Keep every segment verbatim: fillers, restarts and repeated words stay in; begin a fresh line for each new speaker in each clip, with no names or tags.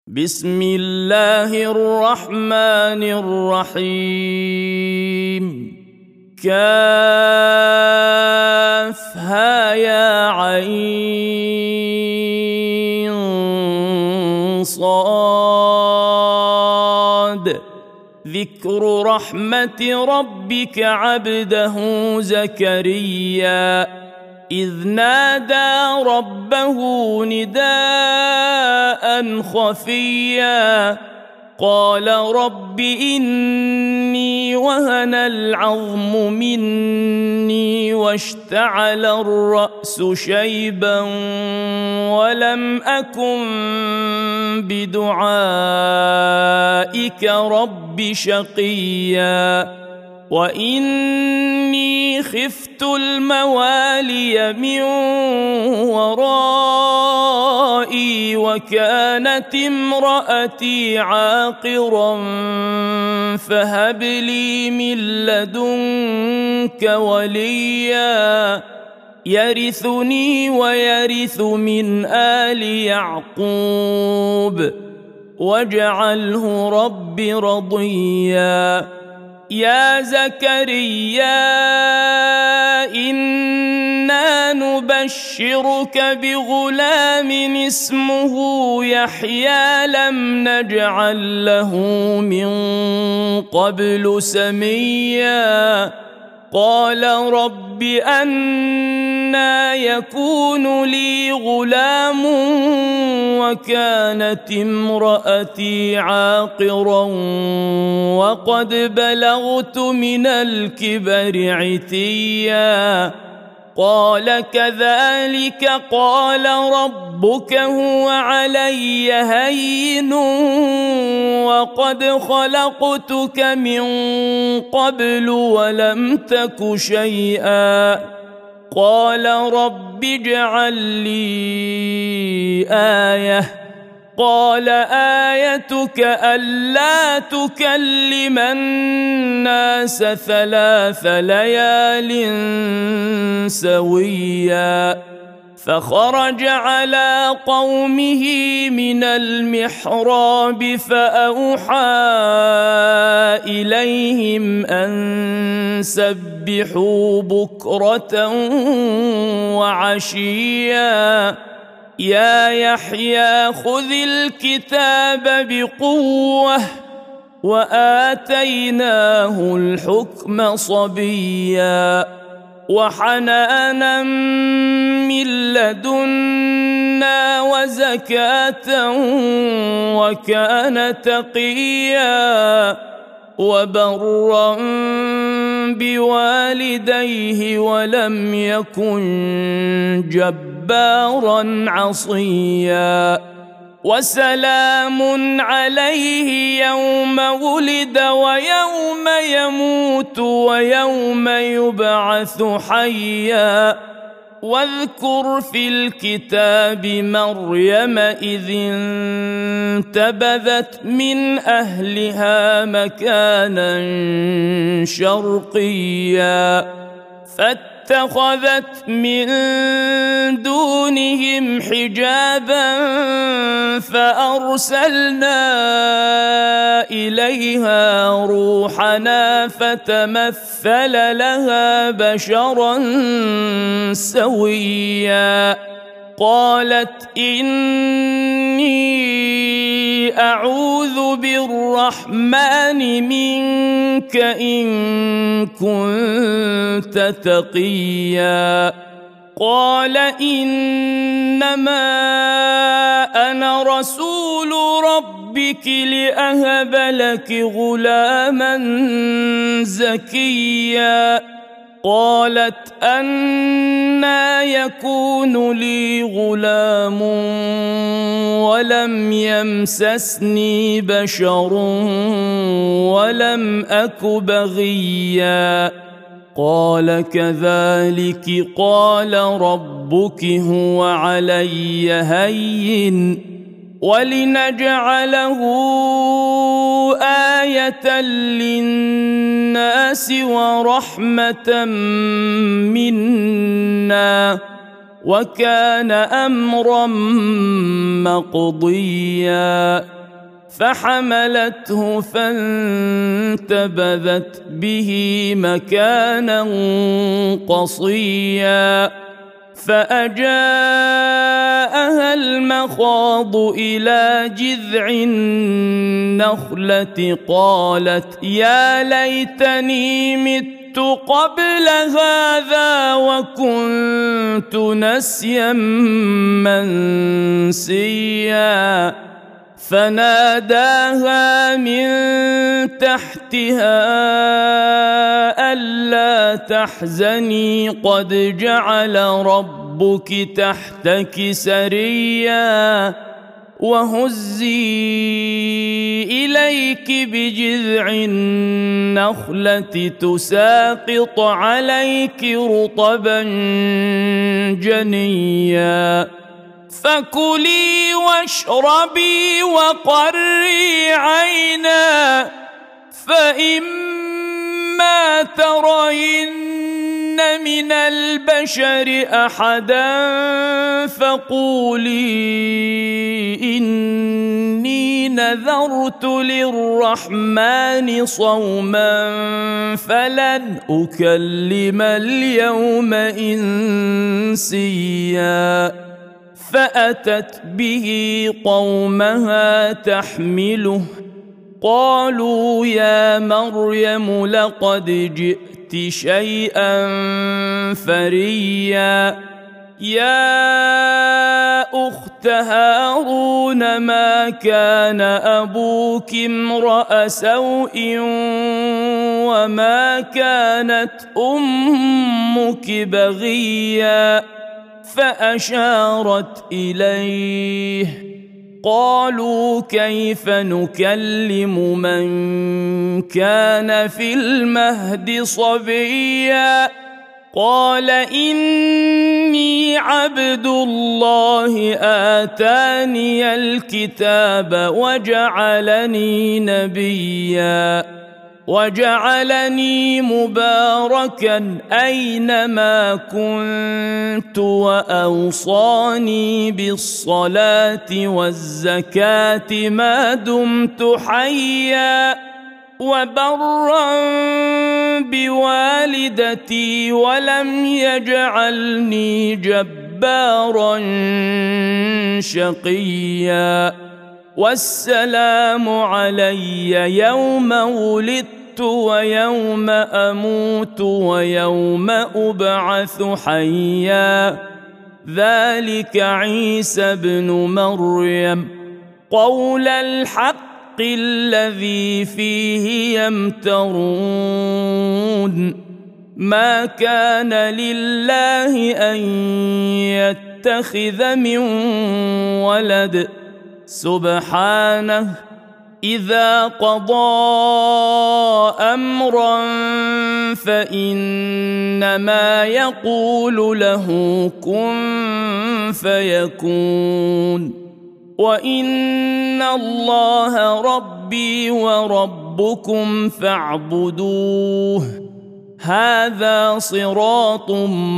بسم الله الرحمن الرحيم. كافها يا عين صاد. ذكر رحمة ربك عبده زكريا إذ نادى ربه نداء خفيا قال رب إني وهن العظم مني واشتعل الرأس شيبا ولم أكن بدعائك رب شقيا وإني خفت الموالي من ورائي وكانت امرأتي عاقرا فهب لي من لدنك وليا يرثني ويرث من آل يعقوب واجعله رب رضيا. يا زكريا إنا نبشرك بغلام اسمه يحيى لم نجعل له من قبل سميا قال رب أنى يكون لي غلام وكانت امرأتي عاقرا وقد بلغت من الكبر عتيا قال كذلك قال ربك هو علي هين وقد خلقتك من قبل ولم تك شيئا قال رب اجعل لي آية قال آيتك ألا تكلم الناس ثلاث ليال سويا فخرج على قومه من المحراب فأوحى إليهم أن سبحوا بكرة وعشيا يا يحيى خذ الكتاب بقوة وآتيناه الحكم صبيا وحنانا من لدنا وزكاة وكان تقيا وبرا بوالديه ولم يكن جبارا عصيا وسلام عليه يوم ولد ويوم يموت ويوم يبعث حيا واذكر في الكتاب مريم إذ انتبذت من أهلها مكانا شرقيا فاتخذت من دونهم حجابا فأرسلنا إليها روحنا فتمثل لها بشرا سويا قالت إني أعوذ بالرحمن منك إن كنت تقيا قال إنما أنا رسول ربك لأهب لك غلاما زكيا قالت أنى يكون لي غلام ولم يمسسني بشر ولم أك بغيا قال كذلك قال ربك هو علي هين ولنجعله آية للناس ورحمة منا وكان أمرا مقضيا فحملته فانتبذت به مكانا قصيا فأجاءها المخاض إلى جذع النخلة قالت يا ليتني مت قبل هذا وكنت نسيا منسيا فناداها من تحتها ألا تحزني قد جعل ربك تحتك سريا وهزي إليك بجذع النخلة تساقط عليك رطبا جنيا فكلي واشربي وقري عينا فإما ترين من البشر أحدا فقولي إني نذرت للرحمن صوما فلن أكلم اليوم إنسيا فأتت به قومها تحمله قالوا يا مريم لقد جئت شيئا فريا يا أخت هارون ما كان أبوك امرأ سوء وما كانت أمك بغيا فأشارت إليه قالوا كيف نكلم من كان في المهد صبيا قال إني عبد الله آتاني الكتاب وجعلني نبيا وجعلني مباركا أينما كنت وأوصاني بالصلاة والزكاة ما دمت حيا وبرا بوالدتي ولم يجعلني جبارا شقيا والسلام علي يوم ولدت ويوم أموت ويوم أبعث حيا ذلك عيسى ابن مريم قول الحق الذي فيه يمترون ما كان لله أن يتخذ من ولد سبحانه إذا قضى أمرا فإنما يقول له كن فيكون وإن الله ربي وربكم فاعبدوه هذا صراط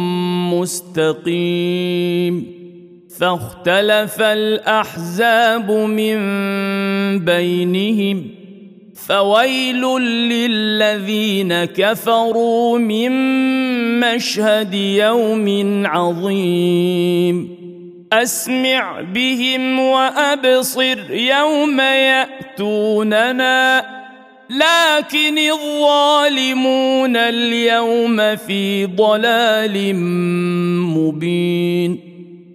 مستقيم فاختلف الأحزاب من بينهم فويل للذين كفروا من مشهد يوم عظيم أسمع بهم وأبصر يوم يأتوننا لكن الظالمون اليوم في ضلال مبين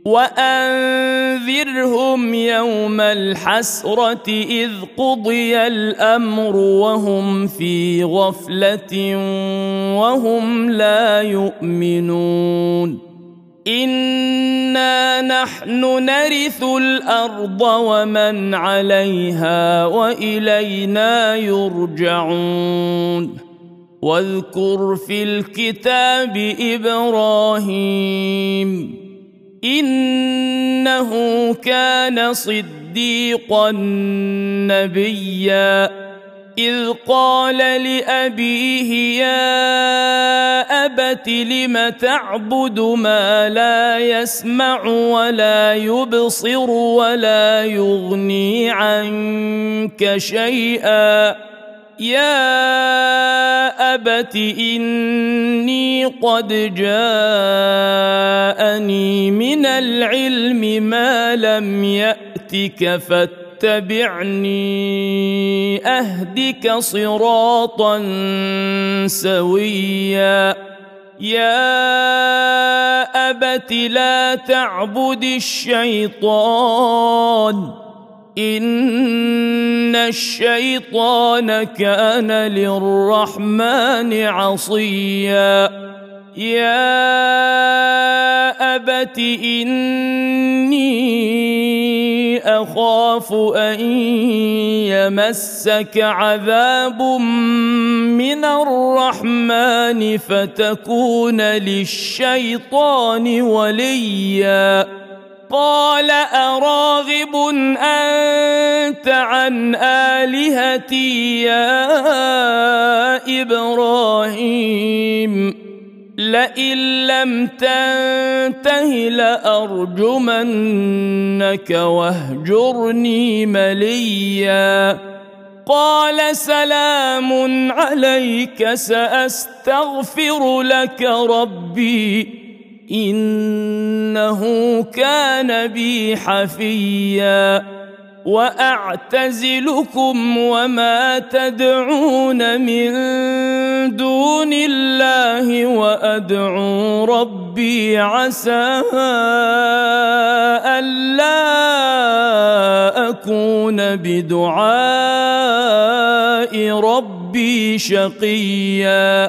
وأنذرهم يوم الحسرة إذ قضي الأمر وهم في غفلة وهم لا يؤمنون إنا نحن نرث الأرض ومن عليها وإلينا يرجعون واذكر في الكتاب إبراهيم إنه كان صديقا نبيا إذ قال لأبيه يا أبت لم تعبد ما لا يسمع ولا يبصر ولا يغني عنك شيئا يا أبت إني قد جاءني من العلم ما لم يأتك فاتبعني أهدك صراطا سويا يا أبت لا تعبد الشيطان إن الشيطان كان للرحمن عصيا يا أبت إني أخاف أن يمسك عذاب من الرحمن فتكون للشيطان وليا قال أراغب أنت عن آلهتي يا إبراهيم لئن لم تنته لأرجمنك واهجرني مليا قال سلام عليك سأستغفر لك ربي إنه كان بي حفيا وأعتزلكم وما تدعون من دون الله وأدعو ربي عسى ألا أكون بدعاء ربي شقيا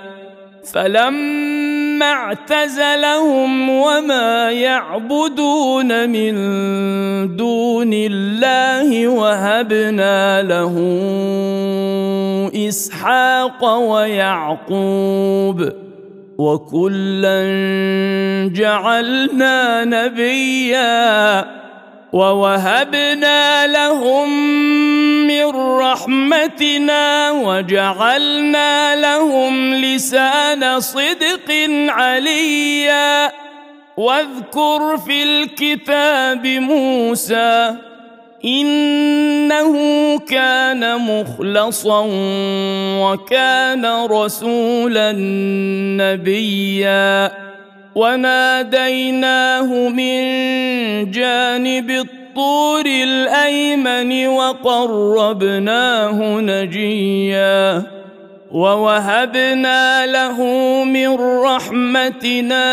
فلما اعتزلهم وما يعبدون من دون الله وهبنا له إسحاق ويعقوب وكلا جعلنا نبيا ووهبنا لهم من رحمتنا وجعلنا لهم لسان صدق عليا واذكر في الكتاب موسى إنه كان مخلصا وكان رسولا نبيا وناديناه من جانب الطور الأيمن وقربناه نجيا ووهبنا له من رحمتنا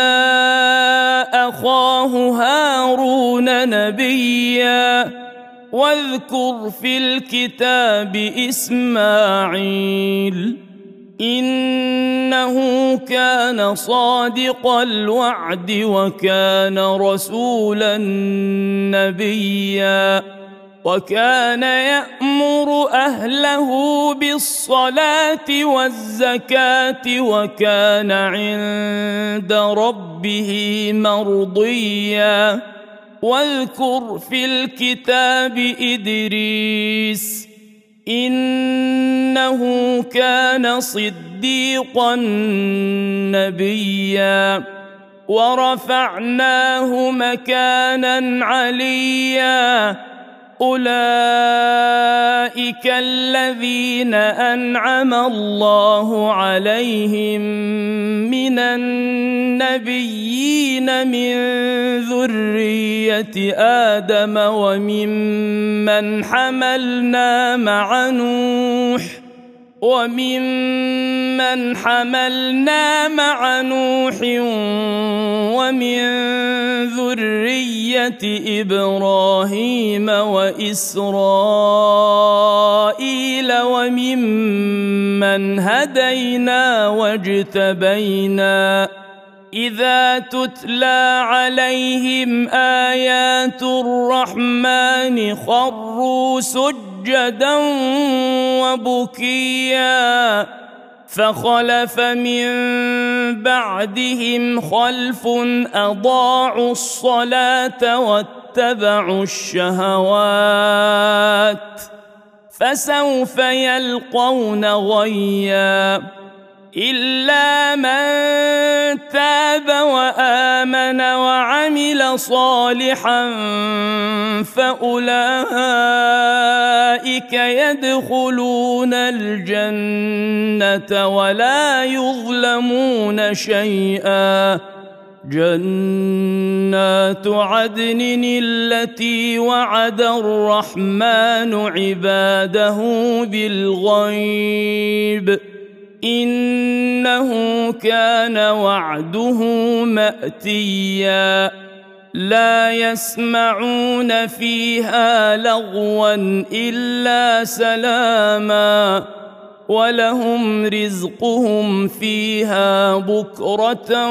أخاه هارون نبيا واذكر في الكتاب إسماعيل إنه كان صادق الوعد وكان رسولا نبيا وكان يأمر أهله بالصلاة والزكاة وكان عند ربه مرضيا واذكر في الكتاب إدريس إنه كان صديقا نبيا ورفعناه مكانا عليا أولئك الذين أنعم الله عليهم من النبيين من ذرية آدم وممن حملنا مع نوح وممن حملنا مع نوح ومن ذرية إبراهيم وإسرائيل وممن هدينا واجتبينا إذا تتلى عليهم آيات الرحمن خروا سجدا وبكيا فخلف من بعدهم خلف أضاعوا الصلاة واتبعوا الشهوات فسوف يلقون غيا إلا من تاب وآمن وعمل صالحا فأولئك يدخلون الجنة ولا يظلمون شيئا جنات عدن التي وعد الرحمن عباده بالغيب إنه كان وعده مأتيا لا يسمعون فيها لغوا إلا سلاما ولهم رزقهم فيها بكرة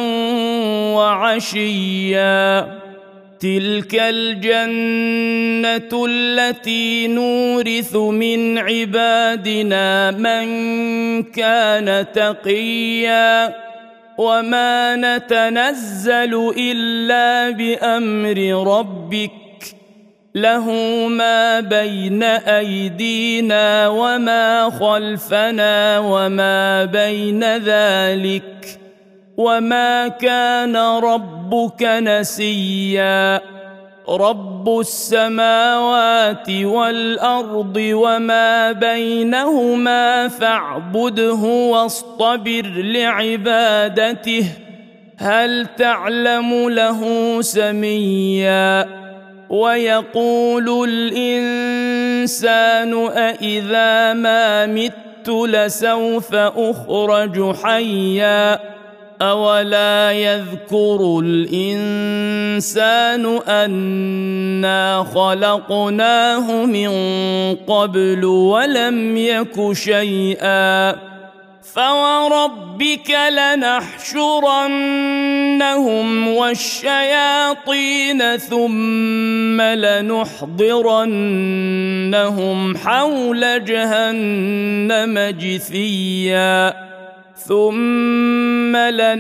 وعشيا تلك الجنة التي نورث من عبادنا من كان تقيا وما نتنزل إلا بأمر ربك له ما بين أيدينا وما خلفنا وما بين ذلك وما كان ربك نسيا رب السماوات والأرض وما بينهما فاعبده واصطبر لعبادته هل تعلم له سميا ويقول الإنسان أإذا ما مت لسوف أخرج حيا أولا يذكر الإنسان أنا خلقناه من قبل ولم يك شيئا فوربك لنحشرنهم والشياطين ثم لنحضرنهم حول جهنم جثيا ثم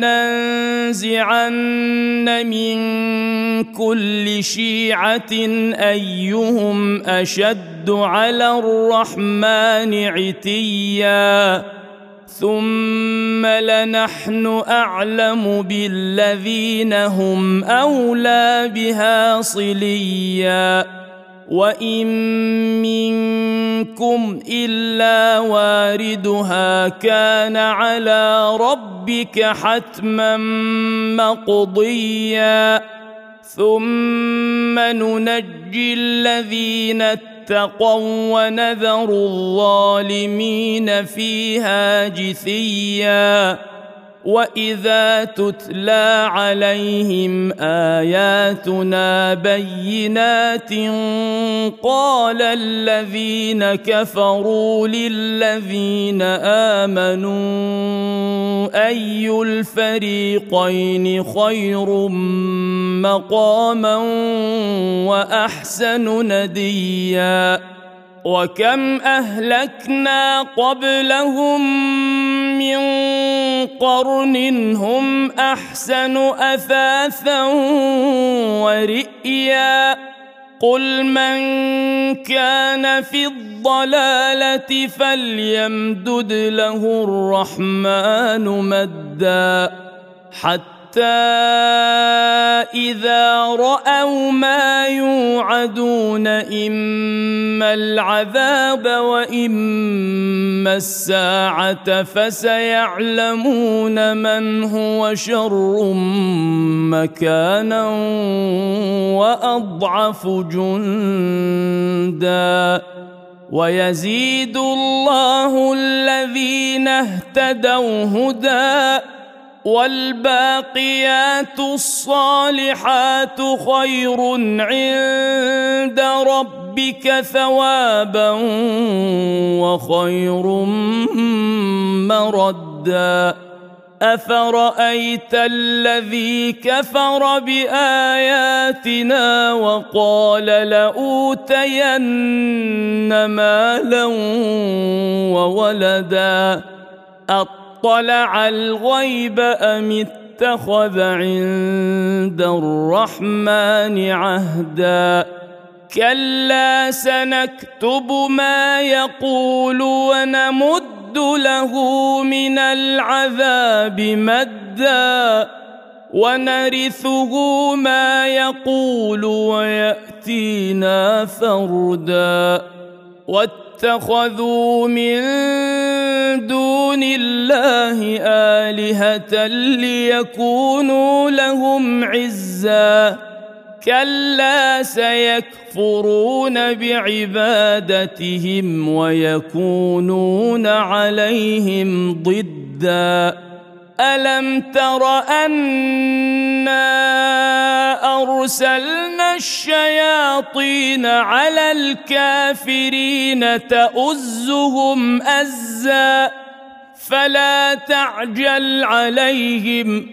لننزعن من كل شيعة أيهم أشد على الرحمن عتيا ثم لنحن أعلم بالذين هم أولى بها صليا وإن منكم إلا واردها كان على ربك حتما مقضيا ثم ننجي الذين اتقوا ونذر الظالمين فيها جثيا وإذا تتلى عليهم آياتنا بينات قال الذين كفروا للذين آمنوا أي الفريقين خير مقاما وأحسن نديا وكم أهلكنا قبلهم من قرن هم أحسن أثاثا ورئيا قل من كان في الضلالة فليمدد له الرحمن مدا حتى إذا رأوا ما يوعدون إما العذاب وإما الساعة فسيعلمون من هو شر مكانا وأضعف جندا ويزيد الله الذين اهتدوا هدى والباقيات الصالحات خير عند ربك ثوابا وخير مردا أفرأيت الذي كفر بآياتنا وقال لأوتين مالا وولدا اطلع الغيب أم اتخذ عند الرحمن عهدا كلا سنكتب ما يقول ونمد له من العذاب مدا ونرثه ما يقول ويأتينا فردا واتخذوا من دون الله آلهة ليكونوا لهم عزا كلا سيكفرون بعبادتهم ويكونون عليهم ضدا ألم تر أنا أرسلنا الشياطين على الكافرين تؤزهم أزا فلا تعجل عليهم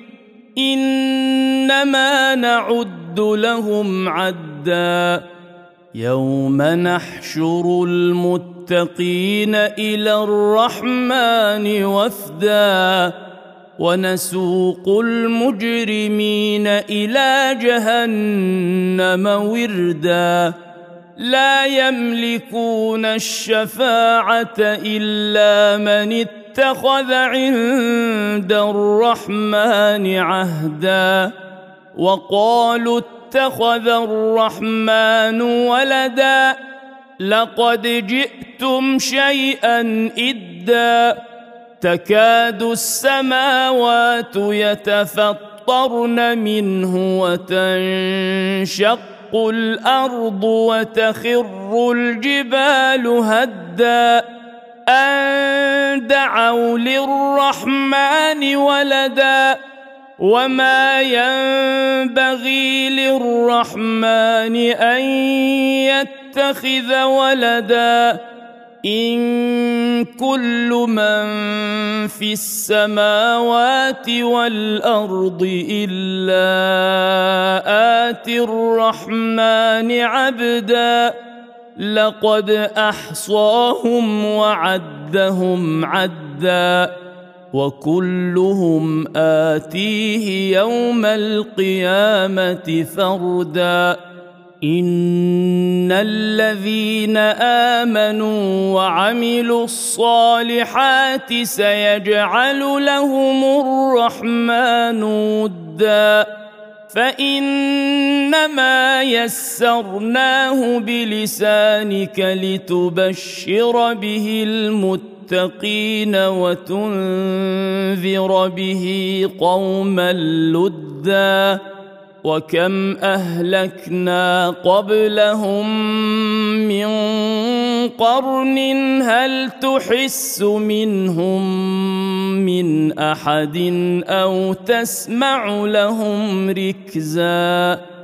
إنما نعد لهم عدا يوم نحشر المتقين إلى الرحمن وفدا ونسوق المجرمين إلى جهنم وردا لا يملكون الشفاعة إلا من اتخذ عند الرحمن عهدا وقالوا اتخذ الرحمن ولدا لقد جئتم شيئا إدا تكاد السماوات يتفطرن منه وتنشق الأرض وتخر الجبال هدا أن دعوا للرحمن ولدا وما ينبغي للرحمن أن يتخذ ولدا إن كل من في السماوات والأرض إلا آتي الرحمن عبدا لقد أحصاهم وعدهم عدا وكلهم آتيه يوم القيامة فردا إن الذين آمنوا وعملوا الصالحات سيجعل لهم الرحمن ودا فإنما يسرناه بلسانك لتبشر به المتقين وتنذر به قوما لدا وكم أهلكنا قبلهم من قرن هل تحس منهم من أحد أو تسمع لهم ركزا